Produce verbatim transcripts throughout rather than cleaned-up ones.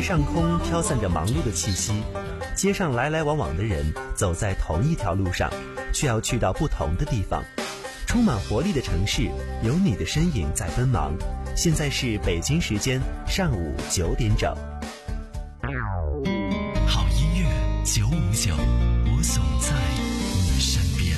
上空飘散着忙碌的气息，街上来来往往的人走在同一条路上，却要去到不同的地方。充满活力的城市，有你的身影在奔忙。现在是北京时间上午九点整。 好音乐九五九，我总在你身边。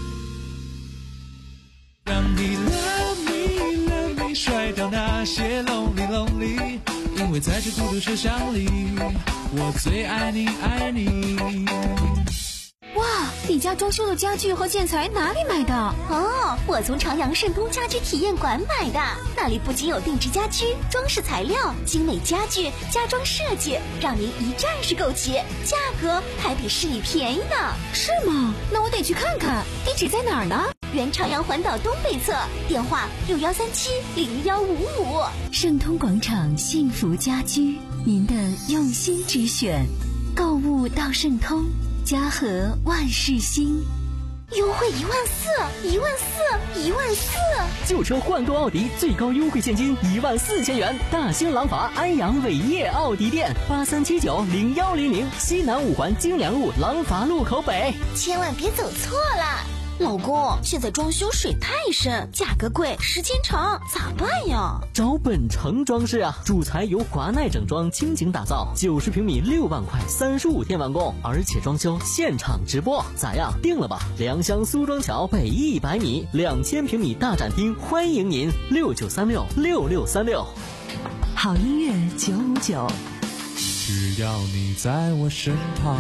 让你 love me love me， 甩掉那些 lonely lonely， 因为在这孤独车厢里，我最爱你爱你。 哇，你家装修的家具和建材哪里买的？ 哦，我从长阳盛通家居体验馆买的，那里不仅有定制家居、装饰材料、精美家具、家装设计，让您一站式购齐，价格还比市里便宜呢。 是吗？那我得去看看，地址在哪儿呢？ 原长阳环岛东北侧，电话六幺三七零幺五五。 盛通广场幸福家居，您的用心之选，购物到盛通。家和万事兴， 优惠一万四，一万四，一万四！ 旧车换购奥迪最高优惠现金一万四千元！大兴廊坊安阳伟业奥迪店八三七九零幺零零，西南五环京良路廊坊路口北。 千万别走错了。老公，现在装修水太深，价格贵，时间长，咋办呀？ 找本城装饰啊，主材由华奈整装倾情打造，九十平米六万块，三十五天完工，而且装修现场直播，咋样？定了吧？良乡苏庄桥北一百米，两千平米大展厅，欢迎您六九三六六六三六。 好音乐九五九， 只要你在我身旁。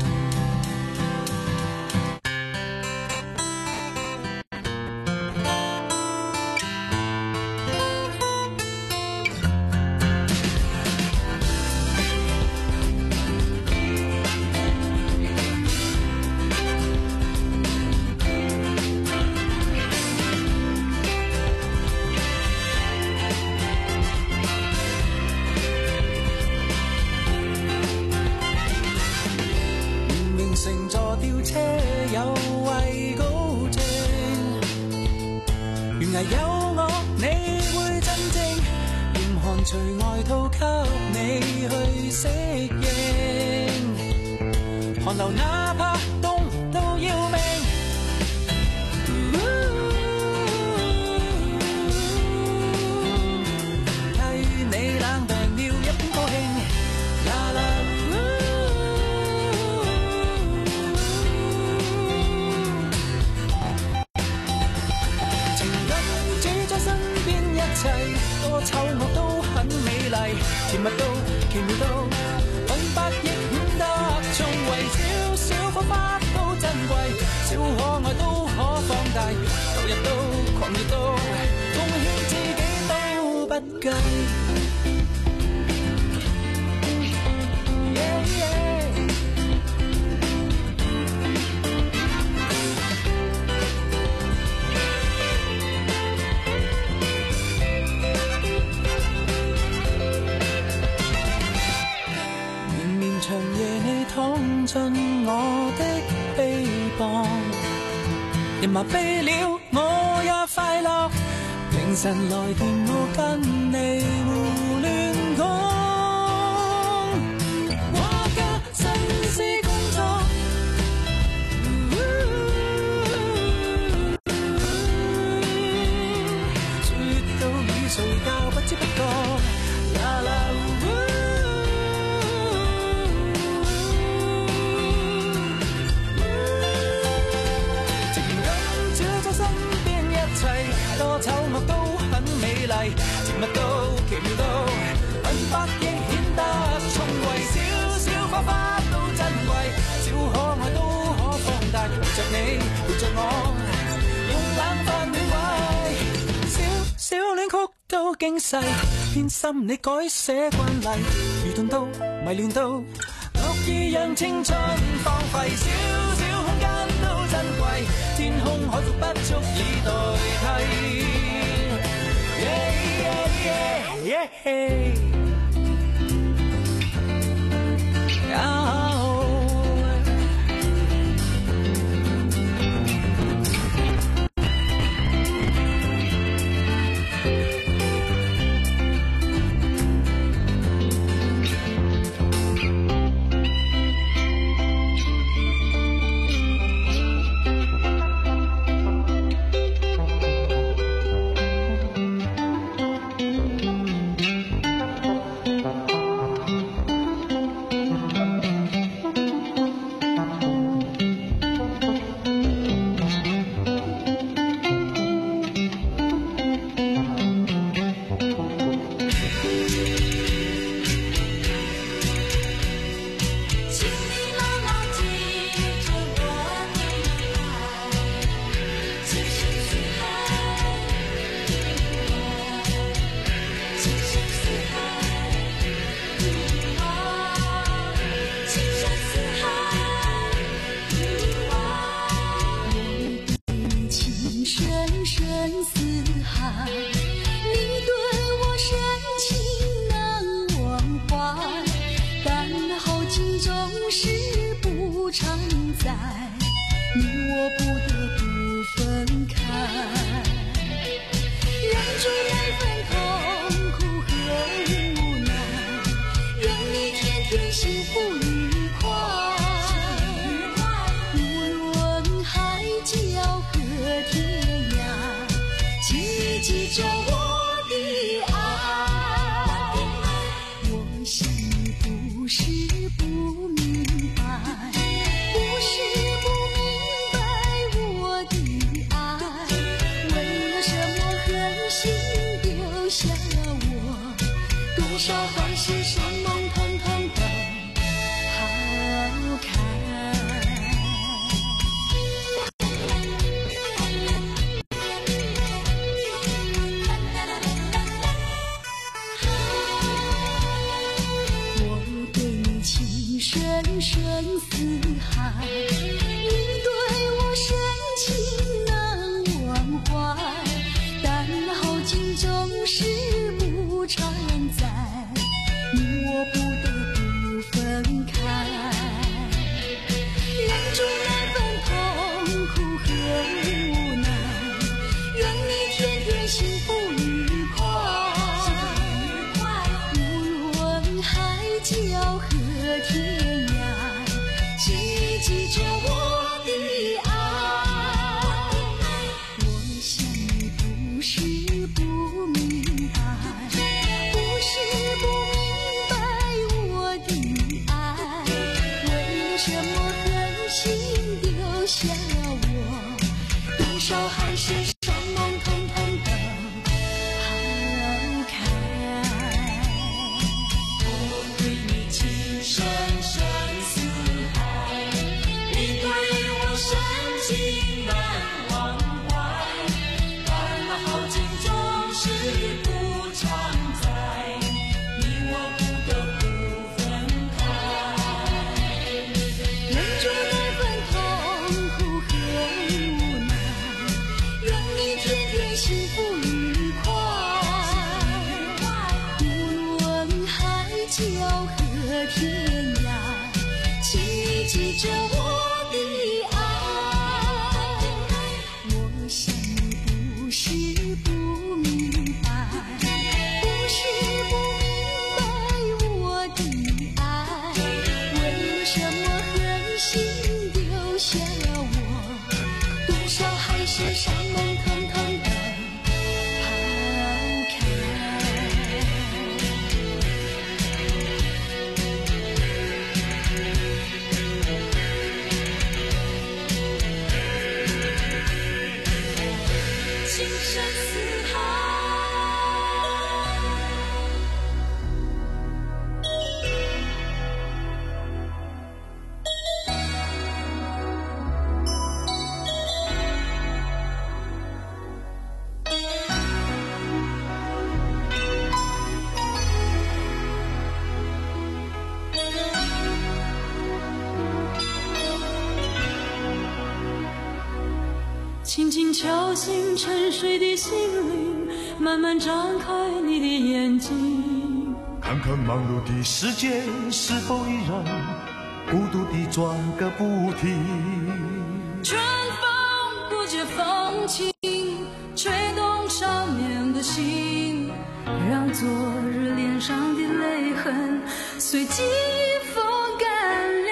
乘坐吊車有畏高症，懸崖有我你會真正，嚴寒除外套給你去適應，寒流哪怕凍到要命，替你冷病了一邊高興，啦啦多醜惡都很美麗，甜蜜到奇妙到品百億顯得聰慧，小小火花都珍貴，小可愛都可放大，投入到狂熱到奉獻自己都不計。Yeah, yeah.長夜你躺進我的臂膀，人麻痹了我也快樂，凌晨來電我跟你胡亂講，我嘅新思工作，説到與睡覺不知不覺，啦啦多醜惡都很美麗，甜蜜到奇妙到品百億顯得聰慧，小小花花都珍貴，小可愛都可放大，陪着你陪着我，用冷飯暖胃，小小戀曲都驚世，偏心你改寫慣例，愚鈍到迷亂到樂意讓青春荒廢，小小空間都珍貴，天空海闊不足以代替。Yeah, yeah, yeah, yeah. Oh. 福愉快。无论海角和天涯，请你记着我的爱。我想你不是不明白，不是不明白我的爱，为了什么狠心丢下我，多少海誓山盟统统都抛开。我对你情深深似海，你对我深情难忘怀，但好景总是不常在，你我不得不分开。忍住那份痛苦和无奈，愿你天天幸福愉快。无论海角和天涯，请你记着我的爱。我想你不是不明白，不是不明白我的爱，为了什么狠心丢下我，多少海誓山盟统统都抛开。我对你情深深似海，你对我深情难忘怀，但那好景总是不常在，你我不得不分开。忍住那份痛苦和无奈，愿你天天幸福愉快。无论海角和天涯，请你记着我的爱。我想你不是不明白，不是不明白我的爱，为了什么狠心丢下我，多少海誓山盟统统都抛开。情深似海。 轻轻敲醒沉睡的心灵，慢慢张开你的眼睛， 看看忙碌的世界是否依然孤独地转个不停。 春风不解风情，吹动少年的心，让昨日脸上的泪痕随季风干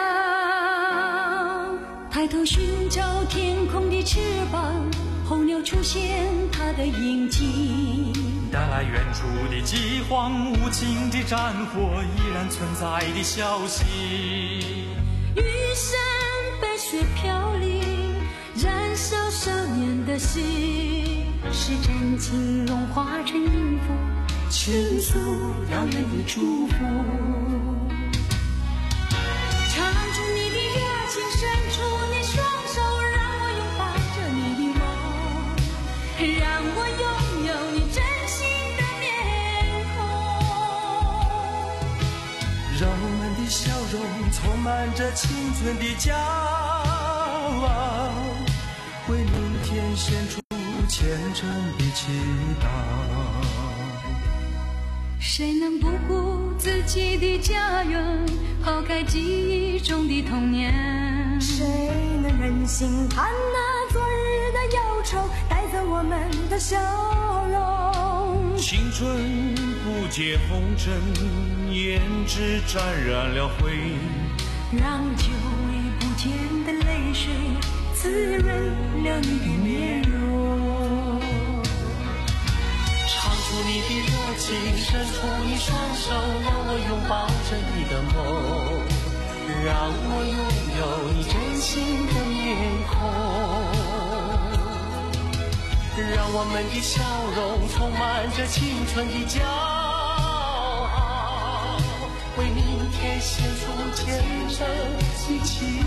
了。抬头寻找天空的翅膀，候鸟出现它的影迹， 带来远处的饥荒，无情的战火依然存在的消息。 玉山白雪飘零，燃烧少年的心，是真情融化成音符，倾诉遥远的祝福。唱出你的热情，伸出你双手，让我拥抱着你的梦，让我拥有你真心的面孔， 让我们的笑容充满着青春的骄傲，为明天献出虔诚的祈祷。 谁能不顾自己的家园，抛开记忆中的童年？ 谁能忍心看那昨日的忧愁带走我们的笑容？ 青春不解红尘，胭脂沾染了灰， 让久违不见的泪水滋润了你的面容。 唱出你的热情，伸出你双手，让我拥抱着你的梦，让我拥有你真心的面孔，让我们的笑容充满着青春的骄傲，为明天献出虔诚的祈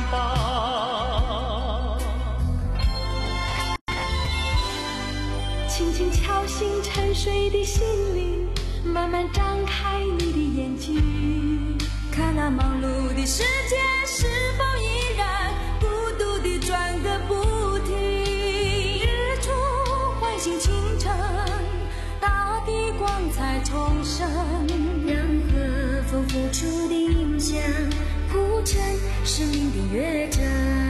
祷。 轻轻敲醒沉睡的心灵，慢慢张开你的眼睛，看那忙碌的世界是否依然孤独地转个不停。日出唤醒清晨，大地光彩重生， 让和风付出的影响铺成生命的乐章。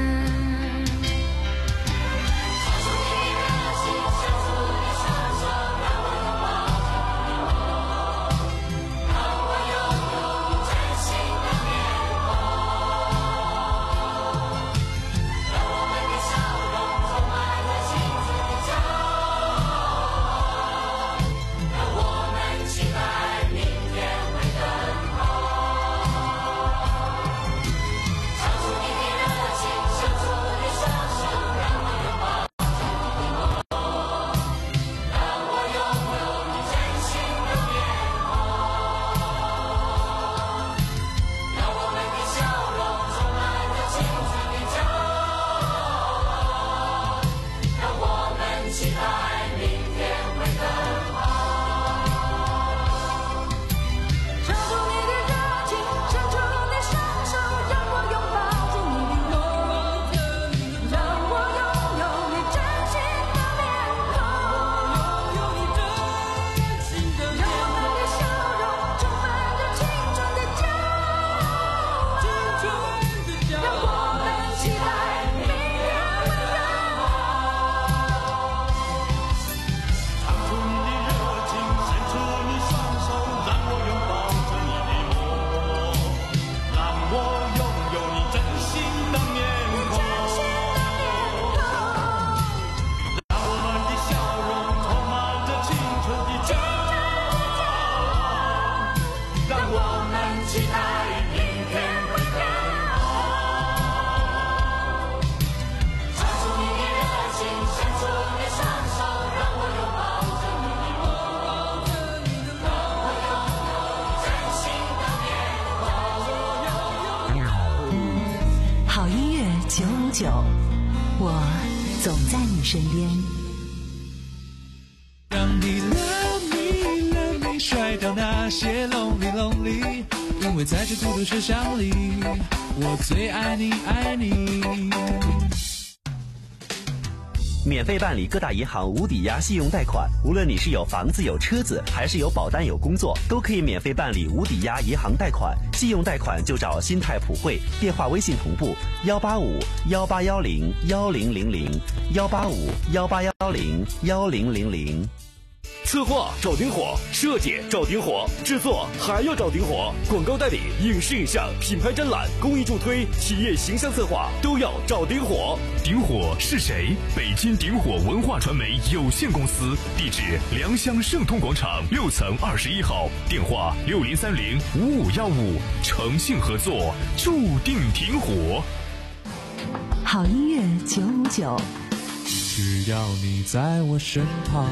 九五九，我总在你身边。 让你 love me love me 甩掉那些 lonely lonely， 因为在这孤独车厢里，我最爱你爱你。 免费办理各大银行无抵押信用贷款，无论你是有房子有车子，还是有保单有工作，都可以免费办理无抵押银行贷款。信用贷款就找新泰普惠，电话微信同步幺八五幺八幺零幺零零零幺八五幺八幺零幺零零零。 策划找顶火，设计找顶火，制作还要找顶火，广告代理、影视影像、品牌展览、公益助推、企业形象策划都要找顶火。 顶火是谁？北京顶火文化传媒有限公司，地址良乡盛通广场六层二十一号，电话六零三零五五幺五，诚信合作，注定顶火。 好音乐九五九， 只要你在我身旁。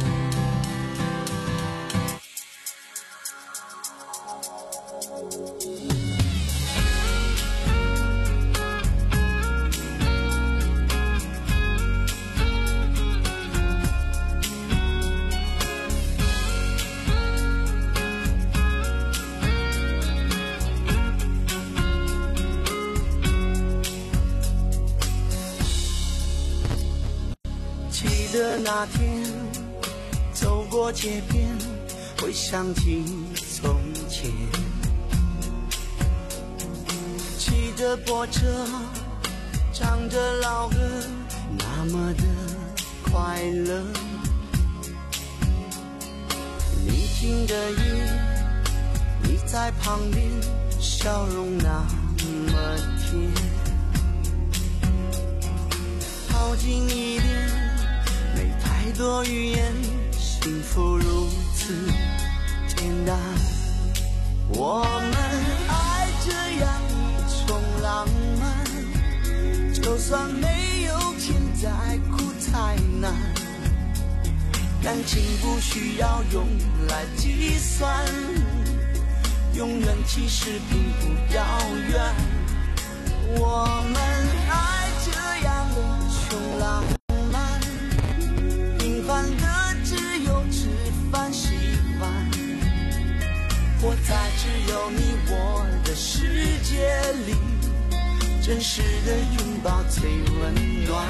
记得那天走过街边，回想起从前，骑着破车，唱着老歌，那么的快乐。 在旁边，笑容那么甜。靠近一点，没太多语言，幸福如此简单。我们爱这样一种浪漫，就算没有钱再苦再难，感情不需要用来计算，永远其实并不遥远。我们爱这样的穷浪漫，平凡的只有吃饭洗碗，活在只有你我的世界里，真实的拥抱最温暖。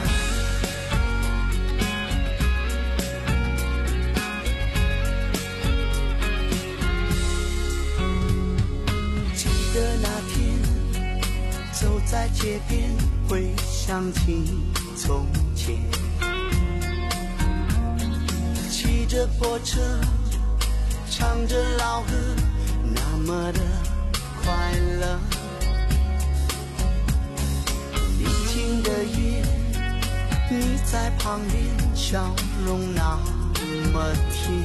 记得那天走在街边，回想起从前，骑着破车，唱着老歌，那么的快乐。宁静的夜，你在旁边，笑容那么甜。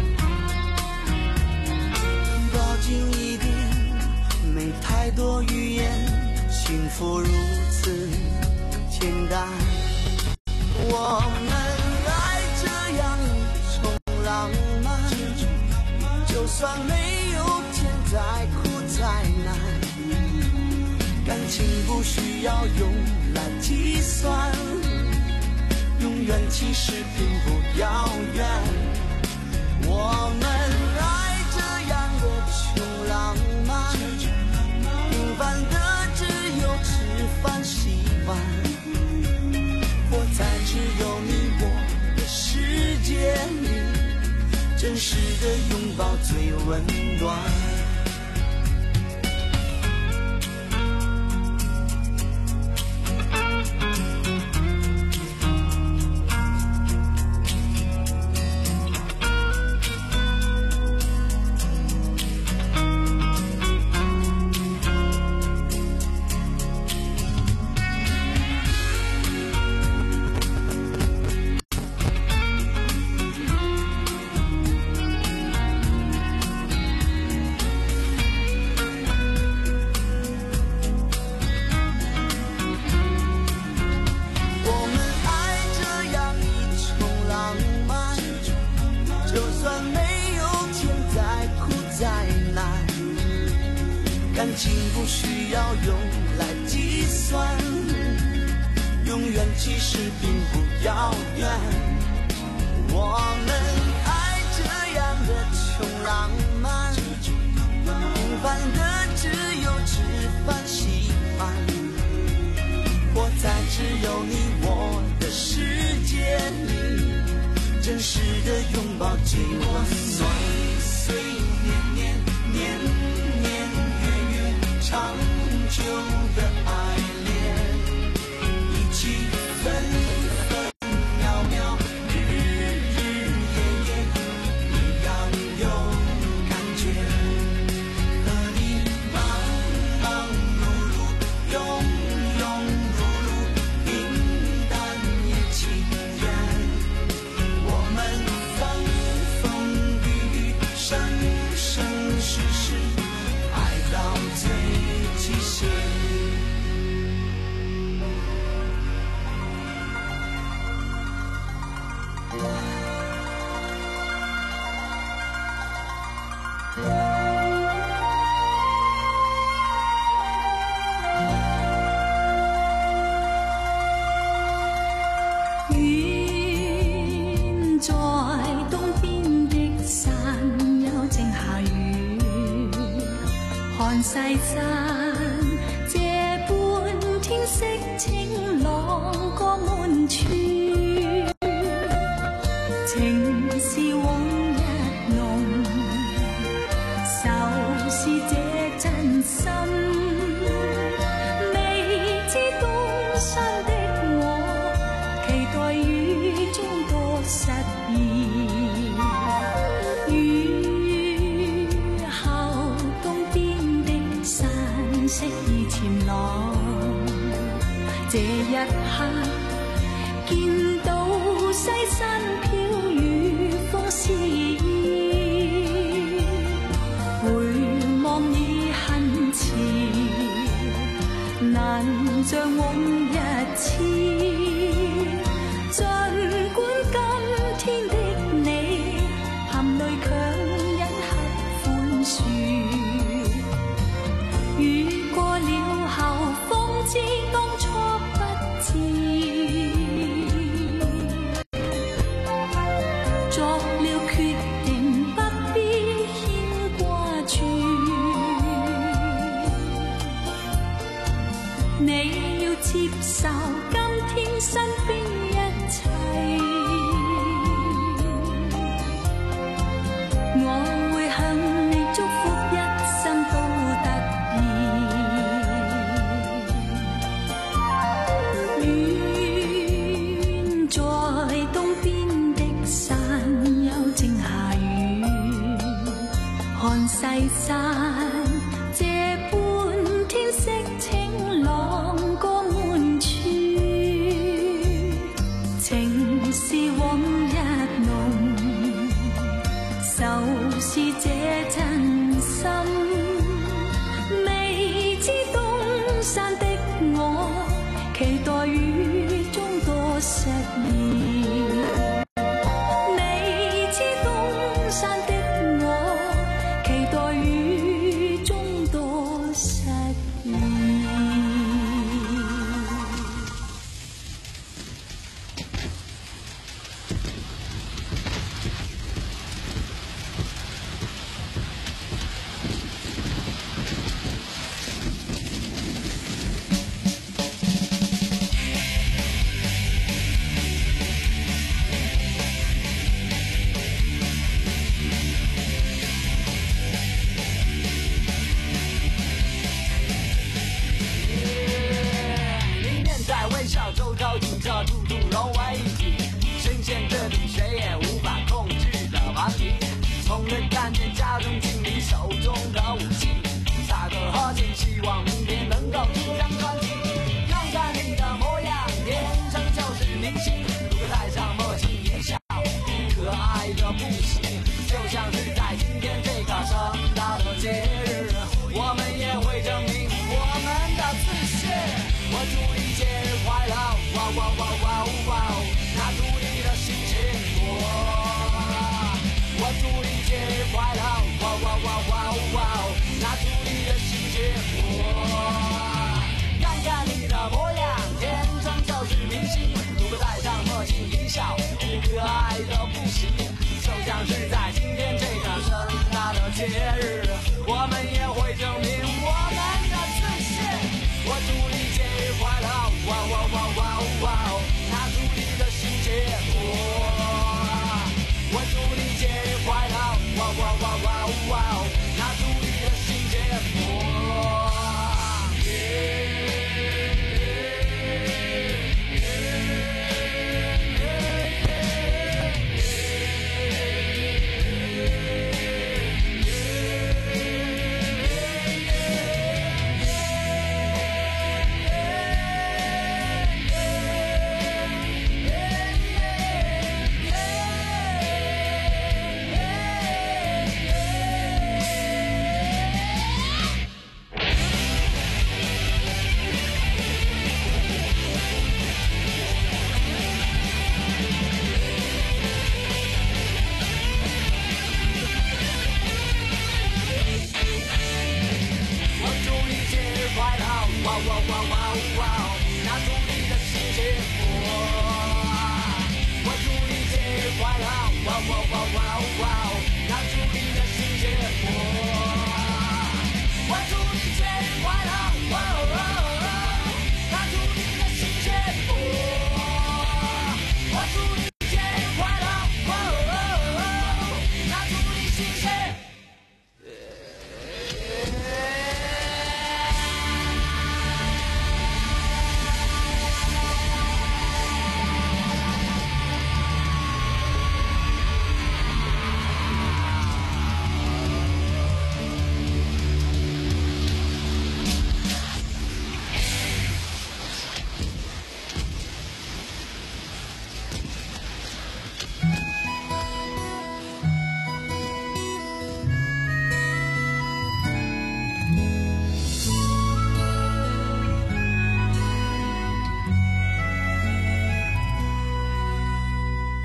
抱紧一点，没太多语言，幸福如此简单。我们爱这样一种浪漫，就算没有钱再苦再难，感情不需要用来计算，永远其实并不遥远。我们爱这样的穷浪漫，平凡的只有吃饭洗碗，活在只有你我的世界里，真实的拥抱最温暖。感情不需要用来计算，永远其实并不遥远。我们爱这样的穷浪漫，平凡的只有吃饭洗碗，活在只有你我的世界里，真实的拥抱最温暖。岁岁年年年年月月，长久的爱恋，一起分分秒秒，日日夜夜，一样有感觉。和你忙忙碌碌，庸庸碌碌，平淡也情愿。我们风风雨雨，生生世世，爱到最极限。 遠在東邊的山丘正下雨，看西山這般天色晴朗過滿處，情是往日濃，愁是這真心，未知東山的我，期待雨中多實現。雨後東邊山飘雨风肆意，回望已很迟，难像往日痴。尽管今天的你含淚強忍刻寬恕，雨過了後方知當初不知，作了決定不必牽掛住，你要接受今天身邊一切，我會向你祝福一生都得意。遠在東邊的山丘正下雨，看西山這半天色晴朗光滿處，情是往日濃，愁是這真心，未知東山的我，期待雨中多失意。未知東山的我，期待雨中多失意。 你面带微笑，周遭映着处处融为一体，深陷这里谁也无法控制的顽皮。从未看见家中经理手中的武器，萨克和弦，希望明天能够出张专辑。看看你的模样，天生就是明星。如果戴上墨镜一笑，可爱的不行，就像是在今天这个盛大的节日，我们也会证明我们的自信。我祝你节日快乐，哇哇哇哇哇！拿出你的心情，我我祝你节日快乐，哇哇哇哇哇！拿出你的心情，我看看你的模样，天生就是明星。如果戴上墨镜一笑，可爱的不行，就像是在今天这个盛大的节日，我们也会证明我们的自信。我祝你节日快乐，哇哇哇哇哇！拿出你的心情，我我祝你节日快乐，哇哇哇哇哇！拿出你的心情，我。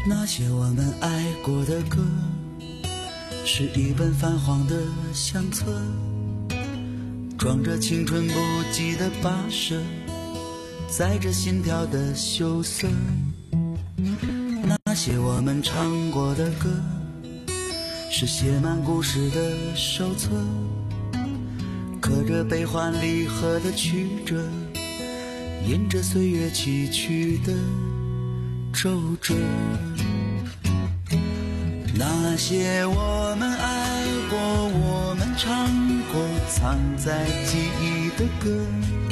那些我们爱过的歌，是一本泛黄的相册，装着青春不羁的跋涉，载着心跳的羞涩。那些我们唱过的歌，是写满故事的手册，刻着悲欢离合的曲折，印着岁月崎岖的皱褶。那些我们爱过，我们唱过，藏在记忆的歌，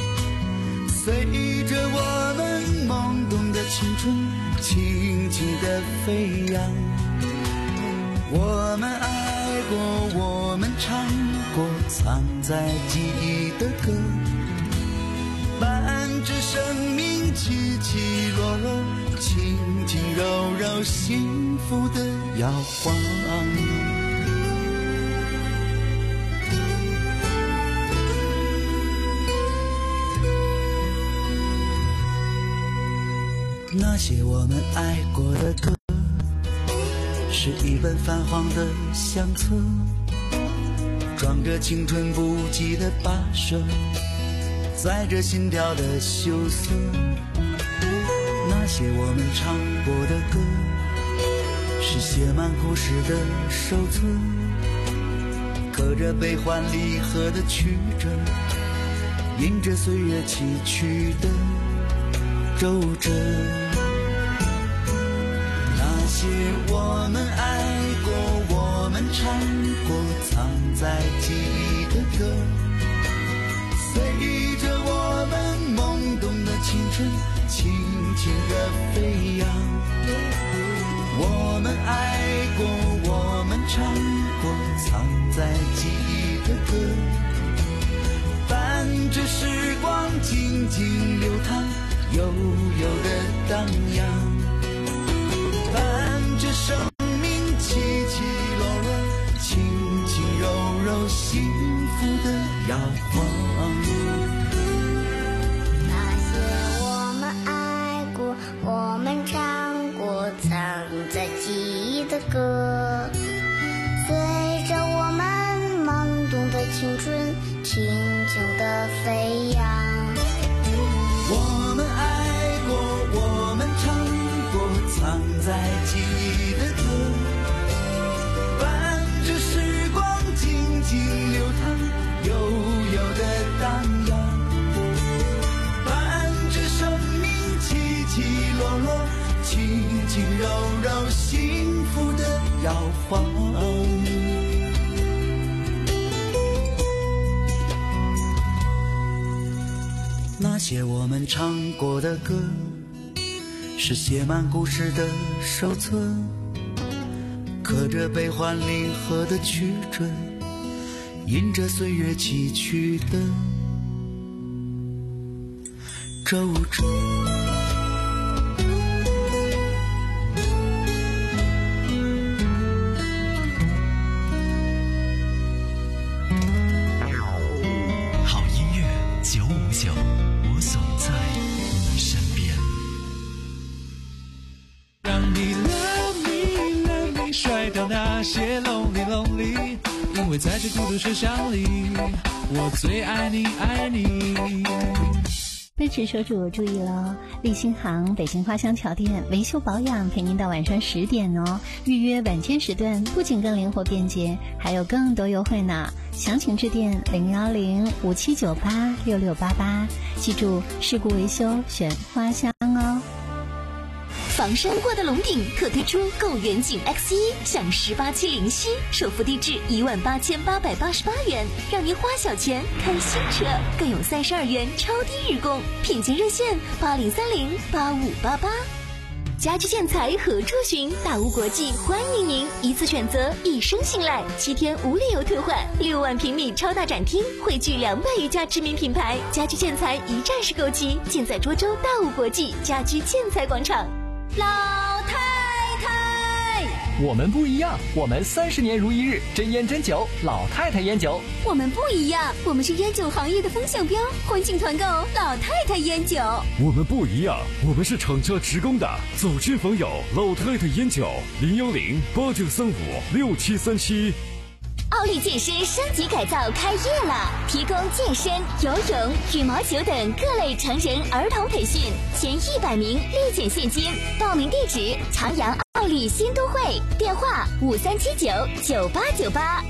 随着我们懵懂的青春轻轻地飞扬。我们爱过，我们唱过，藏在记忆的歌，伴着生命起起落落，轻轻柔柔，幸福的摇晃。那些我们爱过的歌，是一本泛黄的相册，装着青春不羁的跋涉，载着心跳的羞涩。那些我们唱过的歌，是写满故事的手册，刻着悲欢离合的曲折，印着岁月崎岖的皱褶。那些我们爱过，我们唱过，藏在记忆的歌，随着我们懵懂的青春轻轻地飞扬。我们爱过，我们唱过，藏在记忆的歌，伴着时光静静流淌，悠悠地荡漾，伴着生命起起落落，轻轻柔柔，幸福的摇晃。 那些我们爱过，我们唱过，藏在记忆的歌，随着我们懵懂的青春轻轻地飞扬。 我们爱过，我们唱过，藏在记忆的歌，伴着时光静静流淌，悠悠地荡漾，伴着生命起起落落，轻轻柔柔，幸福的摇晃。那些我们唱过的歌，是写满故事的手册，刻着悲欢离合的曲折，印着岁月崎岖的皱褶。 好音乐九五九，我总在你身边。 让你 love me love me 甩掉那些 lonely lonely， 因为在这孤独车厢里，我最爱你爱你。 奔驰车主注意了，立新行北京花乡桥店维修保养陪您到晚上十点哦。预约晚间时段不仅更灵活便捷，还有更多优惠呢。详情致电零幺零五七九八六六八八，记住事故维修选花乡哦。 房山过的龙顶特推出购远景 X 一，享十八期零息，首付低至一万八千八百八十八元，让您花小钱看新车，更有三十二元超低日供，品鉴热线八零三零八五八八。家居建材何处寻？大屋国际欢迎您，一次选择，一生信赖，七天无理由退换，六万平米超大展厅，汇聚两百余家知名品牌，家居建材一站式购齐，尽在涿州大屋国际家居建材广场。 老太太， 我们不一样，我们三十年如一日，真烟真酒，老太太烟酒。 我们不一样，我们是烟酒行业的风向标，欢庆团购老太太烟酒。 我们不一样，我们是厂家职工的，走亲访友，老太太烟酒，零幺零八九三五六七三七。 奥利健身升级改造开业了，提供健身、游泳、羽毛球等各类成人儿童培训，前一百名立减现金。报名地址：长阳奥利新都会，电话五三七九九八九八。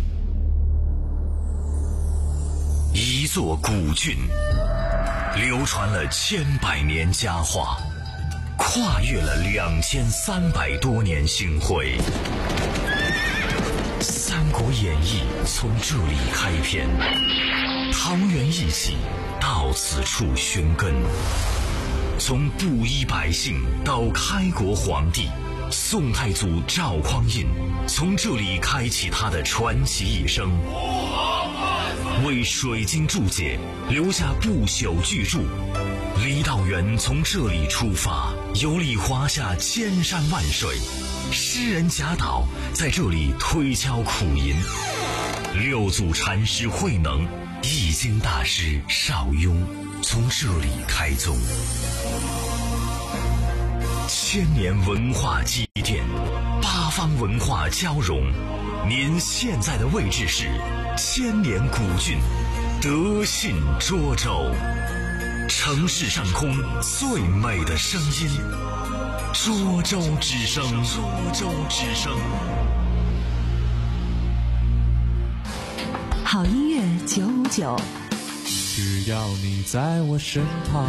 一座古郡，流传了千百年佳话，跨越了两千三百多年星辉。《三国演义》从这里开篇，桃园义气到此处寻根。从布衣百姓到开国皇帝，宋太祖赵匡胤从这里开启他的传奇一生，为水晶注解留下不朽巨著。郦道元从这里出发，游历华夏千山万水。诗人贾岛在这里推敲苦吟，六祖禅师慧能、易经大师邵雍从这里开宗。千年文化积淀，八方文化交融。您现在的位置是千年古郡德信涿州，城市上空最美的声音。涿州之声，涿州之声。 好音乐九五九， 只要你在我身旁。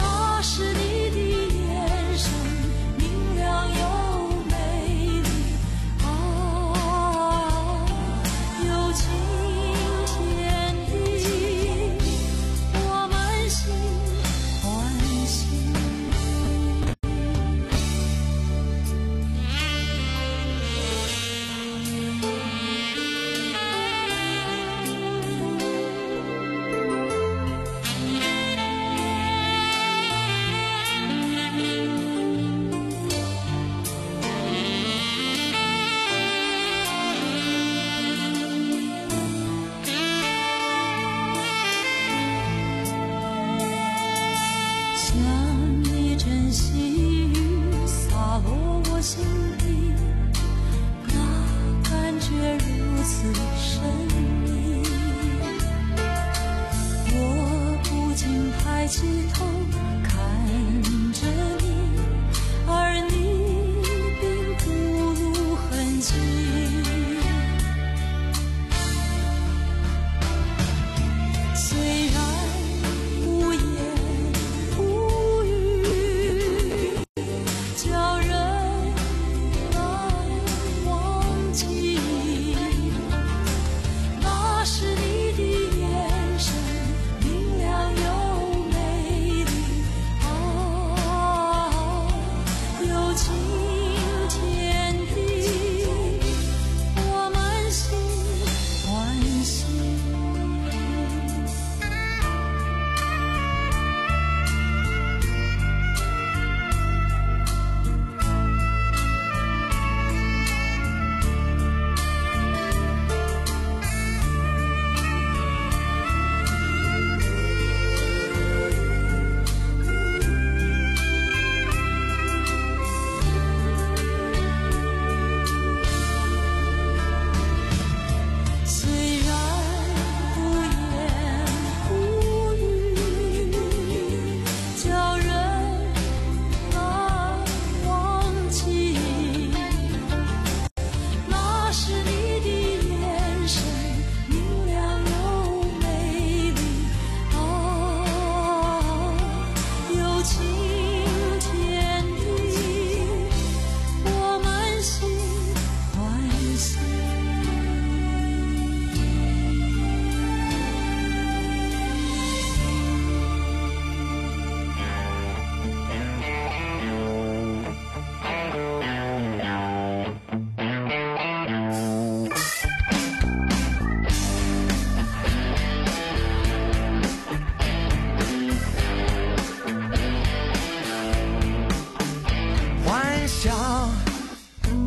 我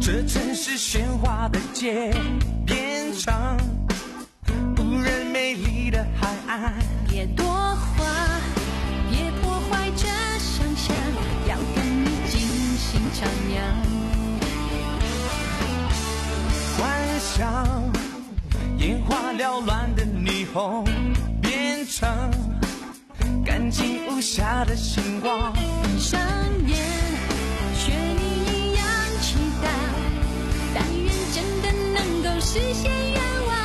这城市喧哗的街变成无人美丽的海岸。 别多话，别破坏这想象，要跟你尽兴徜徉。 幻想眼花缭乱的霓虹变成干净无瑕的星光。 闭上眼，学你一样期待，但愿真的能够实现愿望。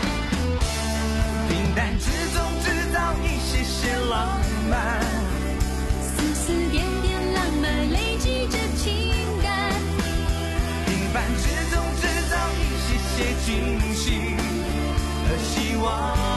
平淡之中制造一些些浪漫， 丝丝点点浪漫累积着情感。 平凡之中制造一些些惊喜和希望。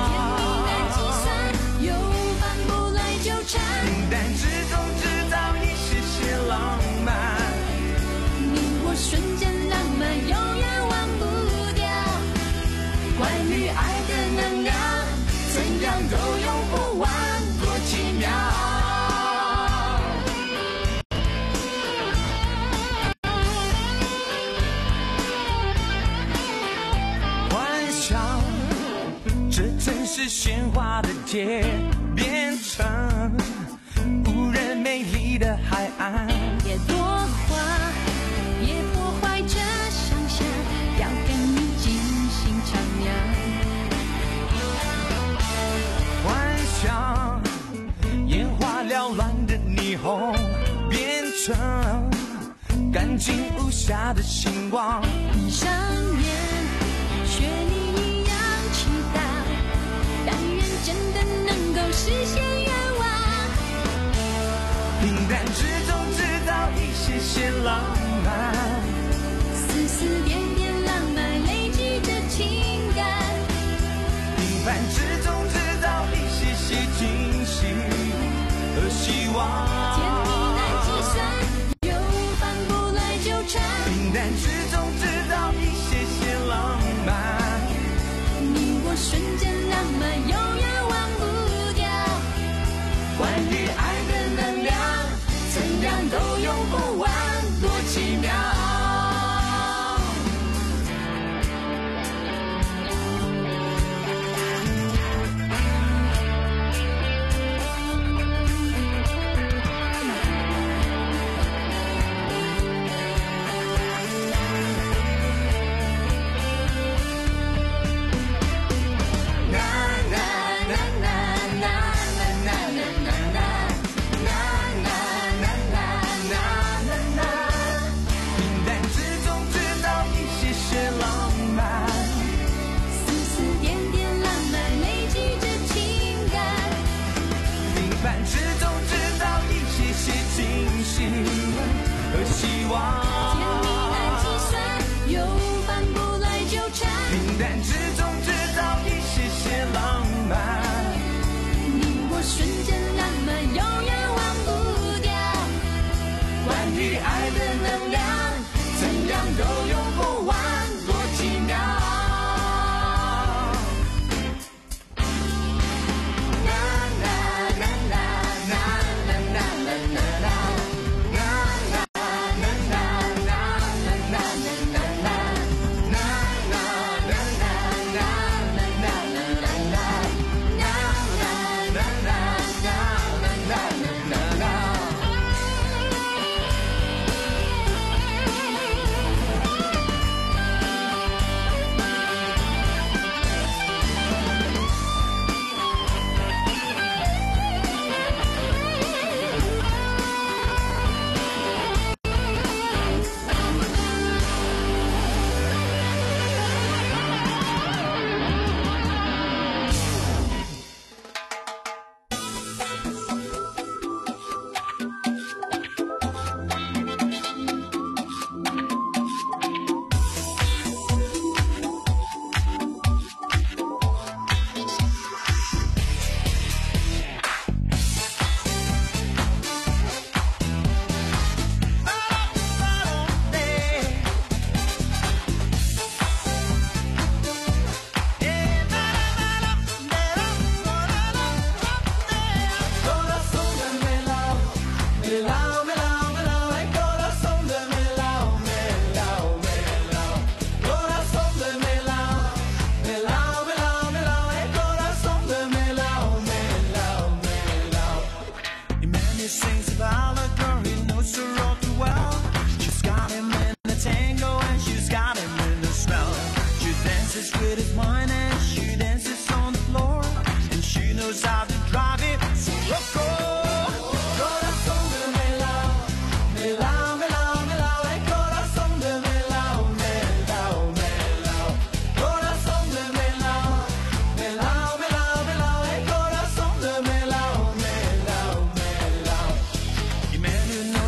平淡之中制造一些些浪漫， 你我瞬间浪漫永远忘不掉。 关于爱的能量，怎样都用不完，多奇妙。幻想这城市喧哗的街变成无人美丽的海岸。 别多话，别破坏这想象，要跟你尽兴徜徉。 幻想眼花缭乱的霓虹变成干净无瑕的星光。 闭上眼，学你一样期待，但愿真的能够实现愿望。 平淡之中制造一些些浪漫， 丝丝点点浪漫累积着情感。 平凡之中制造一些些惊喜和希望。 甜蜜难计算，有反不来纠缠。 平淡之中制造一些些浪漫， 你我瞬间浪漫永远忘不掉。 关于爱的能量，怎样都用不完，多奇妙。和希望， 甜蜜难计算，有反不来纠缠。 平淡之中制造一些些浪漫， 你我瞬间浪漫永远忘不掉。 关于爱的能量，怎样都用不完，多奇妙。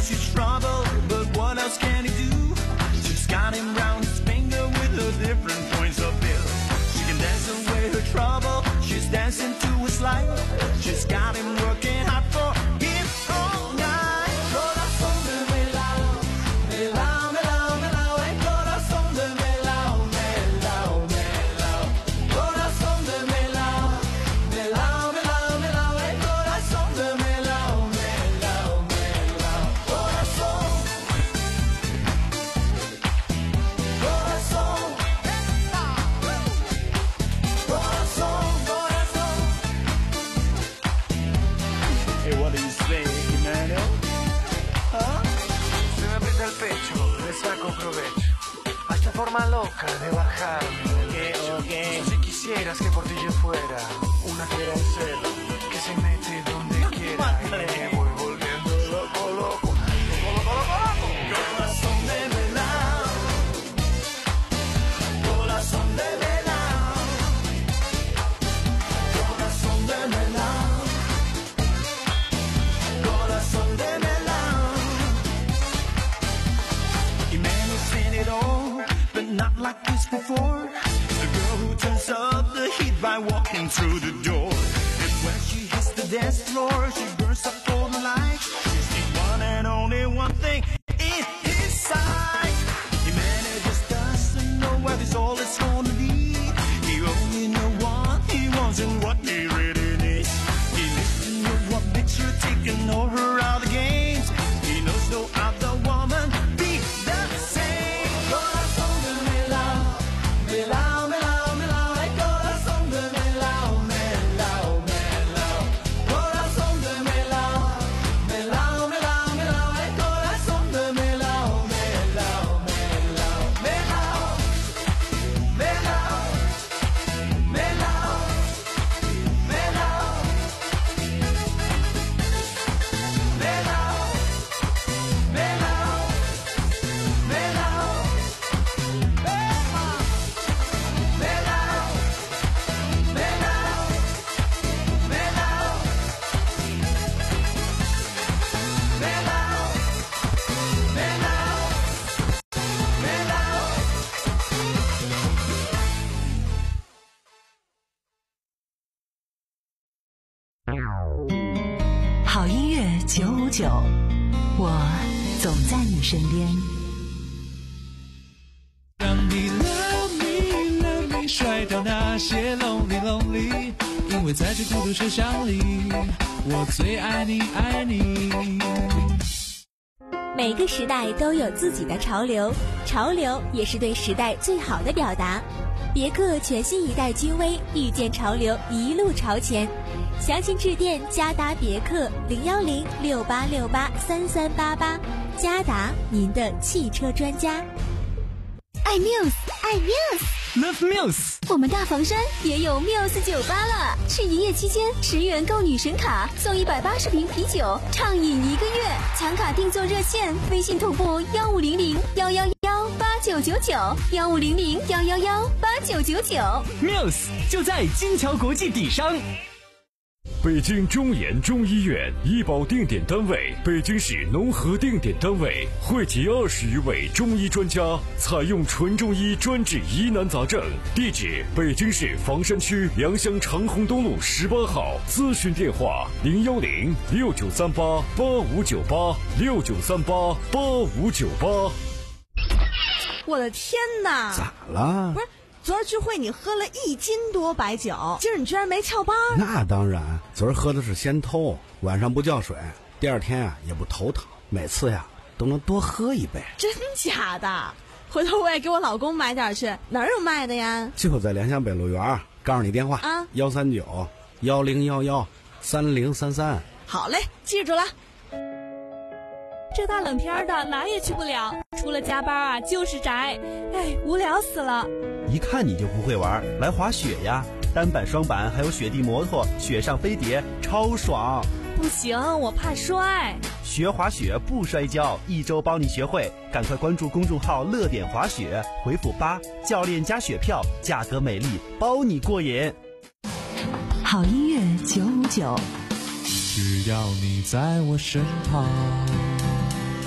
she's trouble, but what else can he do? She's got him round his finger with her different points of view. She can dance away her trouble, she's dancing to his life. She's got him working hard for him all night. Corazón de melao, melao, melao, melao, el corazón de melao, melao, melao. Corazón de melao, melao, melao, melao, el corazón de melao, melao, melao. Corazón, corazón, corazón, corazón. Hey, what do you say, Emmanuel? ¿Ah? Se me aprieta el pecho, le saco provecho. A esta forma loca de bajarme. ¿Qué o qué? Si quisieras que por ti yo fuera una fiera en celo, que se mete donde quiera y me voy volviendo loco, loco, loco, loco, loco. Corazón de melao, corazón de melao, corazón de melao, corazón de melao. Emmanuel's seen it all, but not like this before. The girl who turns up the heat by walking through the door. And when she hits the dance floor, she burns up all the lights. She's the one and only one thing in his sight. Emmanuel just doesn't know where this all is gonna lead. He only knows what he wants and what he really needs. He needs to know what bitch you're taking over all the games. He knows no other woman be the same. Corazón de melao, melao, melao, melao, el corazón de melao, melao, melao. Corazón de melao, melao, melao, melao, el corazón de melao, melao, melao, melao, melao, melao, melao, melao, melao, 好音乐九五九，我总在你身边。 让你 love me love me 甩掉那些 lonely lonely， 因为在这孤独车厢里，我最爱你爱你。 每个时代都有自己的潮流，潮流也是对时代最好的表达。别克全新一代君威，遇见潮流，一路朝前。详情致电嘉达别克零幺零六八六八三三八八，嘉达您的汽车专家。 爱 Muse， 爱 Muse，Love Muse。 我们大房山也有 Muse 酒吧了，去营业期间十元购女神卡，送一百八十瓶啤酒，畅饮一个月。抢卡订座热线：微信同步幺五零零幺幺幺八九九九，幺五零零幺幺幺八九九九。 Muse 就在金桥国际底商。 北京中研中医院医保定点单位，北京市农合定点单位，汇集二十余位中医专家，采用纯中医专治疑难杂症。地址：北京市房山区良乡长虹东路十八号。咨询电话：零幺零六九三八八五九八六九三八八五九八。 我的天哪！ 咋了？ 不是。昨儿聚会你喝了一斤多白酒，今儿你居然没翘班？ 那当然，昨儿喝的是仙偷，晚上不叫水，第二天啊也不头疼，每次呀都能多喝一杯。 真假的？回头我也给我老公买点去，哪儿有卖的呀？ 就在良乡北路园，告诉你电话啊，幺三九幺零幺幺三零三三。 好嘞，记住了。 这大冷天的哪也去不了，除了加班啊就是宅，哎，无聊死了。 一看你就不会玩，来滑雪呀！单板、双板还有雪地摩托，雪上飞碟，超爽！ 不行，我怕摔。 学滑雪不摔跤，一周帮你学会。赶快关注公众号“乐点滑雪”，回复八，教练加雪票，价格美丽，包你过瘾。 好音乐九五九， 只要你在我身旁，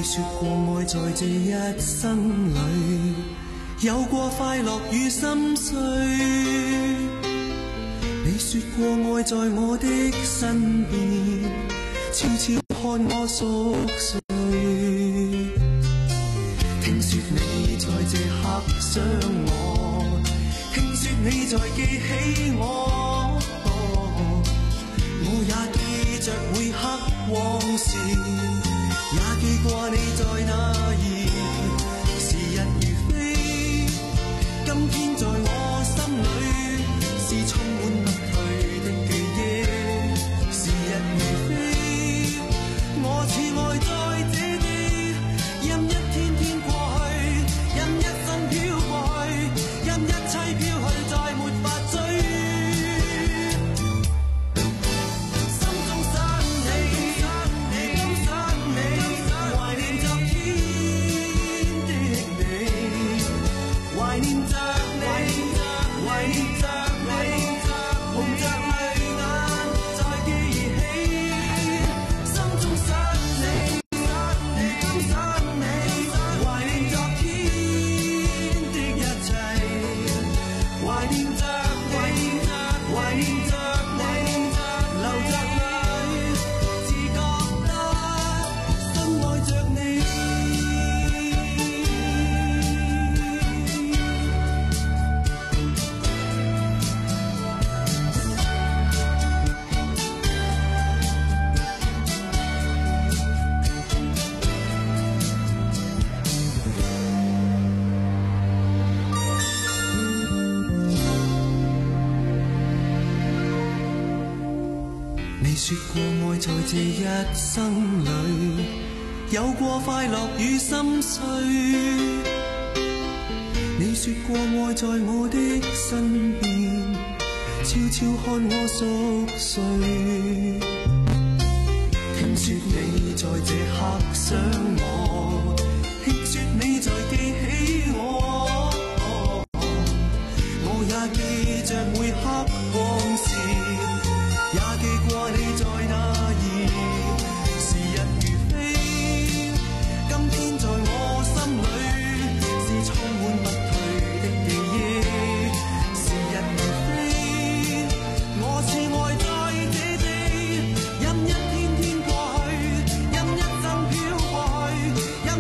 說過愛在這一生裏有過快樂與心碎，你說過愛在我的身邊，悄悄看我熟睡。聽說你在這刻想我，聽說你在記起我，我也記着每刻往事，也記掛你在哪兒。時日如飛，今天在我心裏是充滿不退的記憶。時日如飛，我似愛在這地，任一天天過去，任一生飄過去，任一切飄去，再沒法追。心中想你，你今想你，懷念昨天的你，懷念着你，懷念着你，紅着淚眼再記起。心中想你，如今想你，懷念昨天的一切，懷念着你，懷念着你，流着淚，只覺得深愛着你。你說過愛在這一生裏有過快樂與心碎，你說過愛在我的身邊，悄悄看我熟睡。聽說你在這刻想我，聽說你在記起我，我也記着每刻往事，也記掛你在哪兒。時日如飛，今天在我心裏是充滿不退的記憶。時日如飛，我似愛在這地，任一天天過去，任一生飄過去，任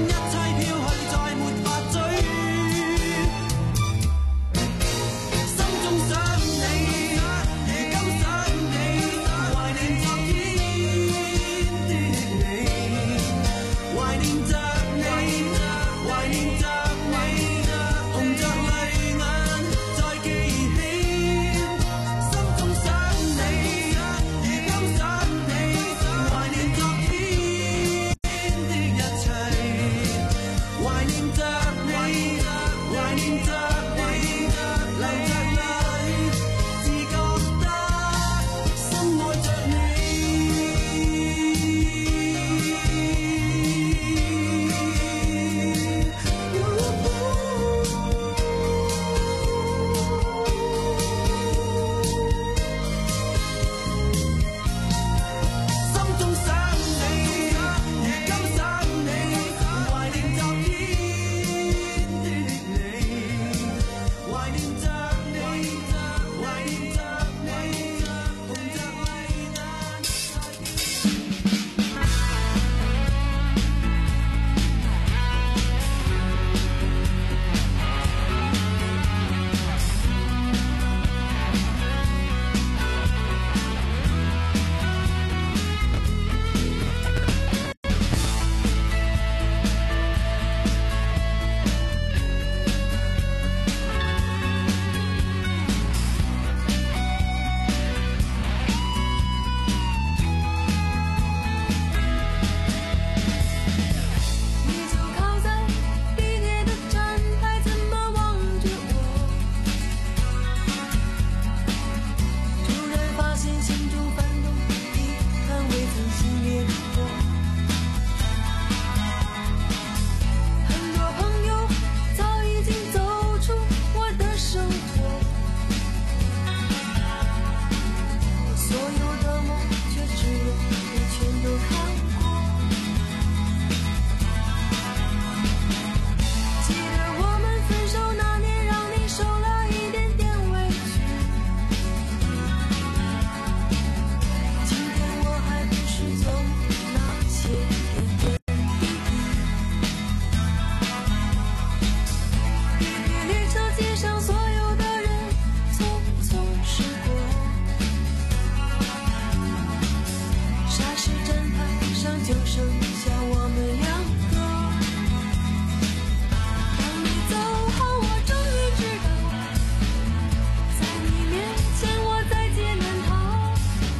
台上就剩下我们两个。当你走后，我终于知道，在你面前我再艰难逃。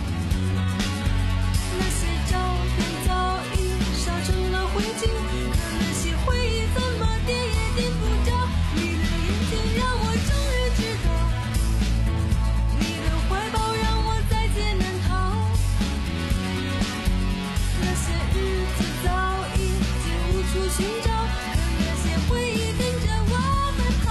那些照片早已烧成了灰烬，可那些回忆怎么点也点不着。你的眼睛让我终于知道，你的怀抱让我再艰难逃。那些日子早已经无处寻找，可那些回忆跟着我们跑。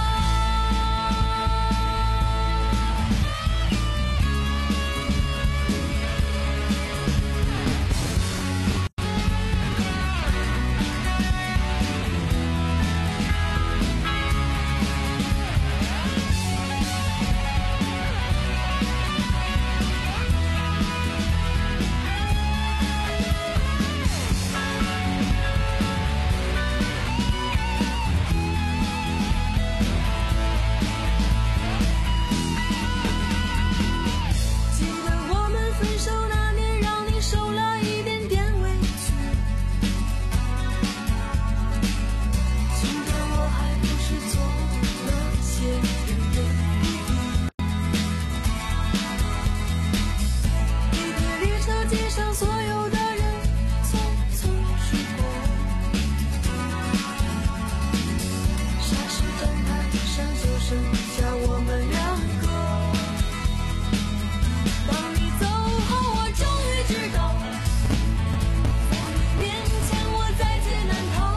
记得我们分手那年，让你受了一点点委屈。尽管我还不是做了些人的意义。地铁列车街上所有的人匆匆驶过，霎时站台上就剩下我们两个。当你走后，我终于知道，在你面前我再艰难逃。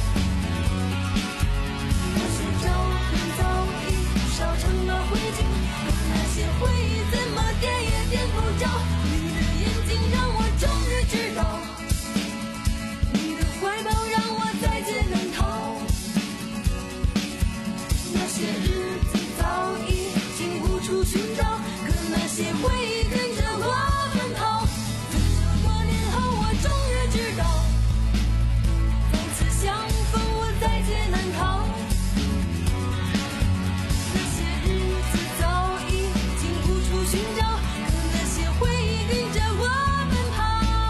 那些照片早已烧成了灰烬，可那些回忆怎么点也点不着。你的眼睛让我终于知道，你的怀抱让我再艰难逃。那些日子早已经无处寻找，可那些回忆跟着我们跑。分手多年后，我终于知道，再次相逢我再艰难逃。那些日子早已经无处寻找，可那些回忆跟着我们跑。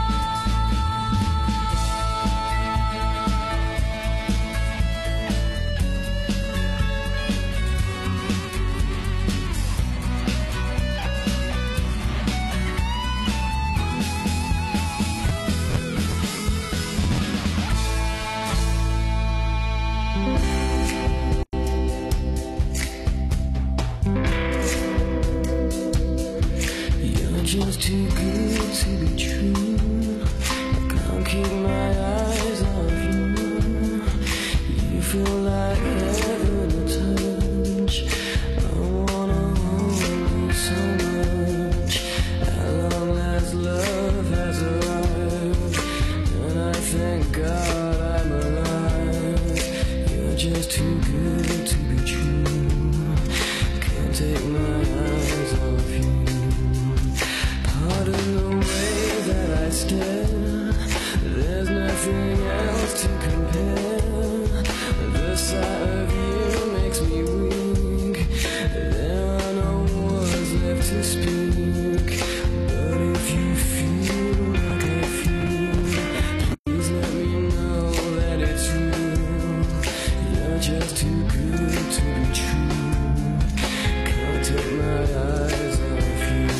You're just too good to be true. I can't keep my eyes off you. You feel like heaven to touch. I wanna hold you so much. At long last, love has arrived, and I thank God I'm alive. You're just too good to be true. Can't take my eyes off you. Pardon the way that I stare, there's nothing else to compare. The sight of you makes me weak. There are no words left to speak. But if you feel like I feel, please let me know that it's real. You're just too good to be true. Can't take my eyes off you.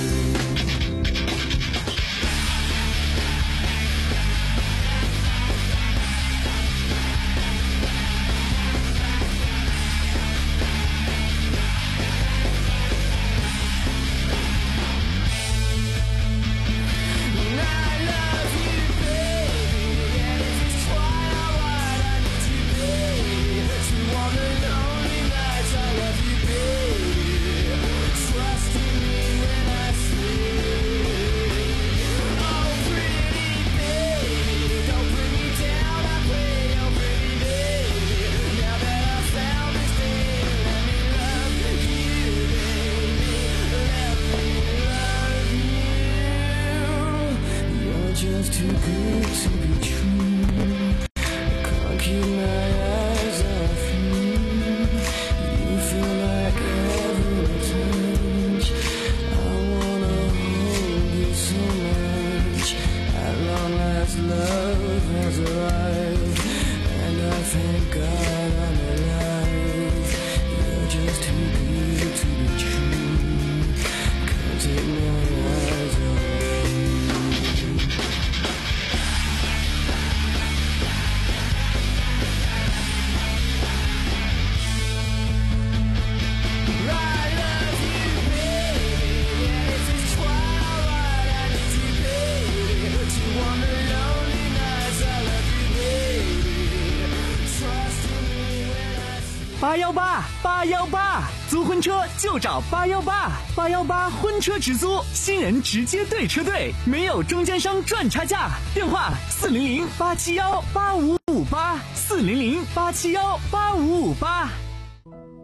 Just too good to be true. Can't keep my eyes off you. You feel like heaven to touch. I wanna hold you so much. At long last. 八幺八八幺八，租婚车就找八幺八八幺八婚车直租，新人直接对车队，没有中间商赚差价。电话四零零八七幺八五五八，四零零八七幺八五五八。